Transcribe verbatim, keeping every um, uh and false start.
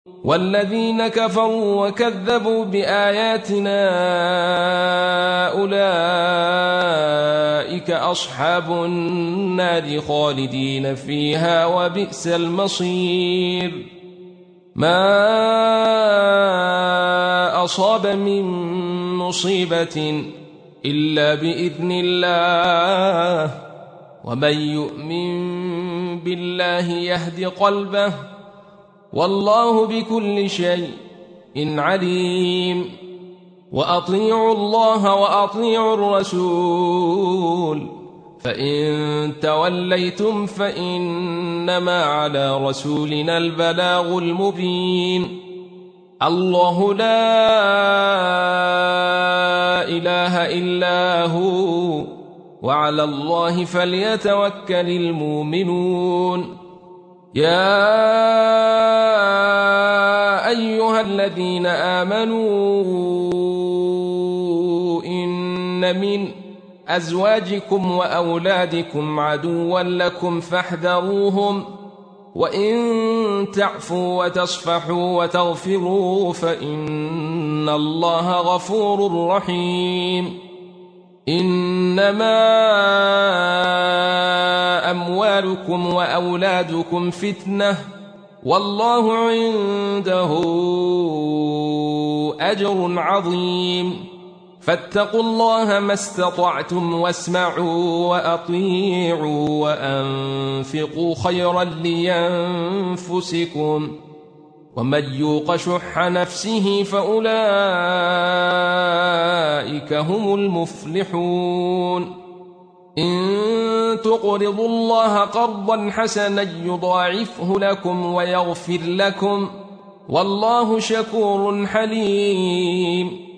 والذين كفروا وكذبوا بآياتنا أولئك أصحاب النار خالدين فيها وبئس المصير. ما أصاب من مصيبة إلا بإذن الله، ومن يؤمن بالله يهد قلبه، والله بكل شيء عليم. وأطيعوا الله وأطيعوا الرسول، فإن توليتم فإنما على رسولنا البلاغ المبين. الله لا إله إلا هو، وعلى الله فليتوكل المؤمنون. يا أيها الذين آمنوا إن من أزواجكم وأولادكم عدوا لكم فاحذروهم، وإن تعفوا وتصفحوا وتغفروا فإن الله غفور رحيم. إنما أموالكم وأولادكم فتنة، والله عنده أجر عظيم. فاتقوا الله ما استطعتم واسمعوا وأطيعوا وأنفقوا خيرا لينفسكم، ومن يوق شح نفسه فأولئك هم المفلحون. إن تقرضوا الله قرضا حسنا يضاعفه لكم ويغفر لكم، والله شكور حليم.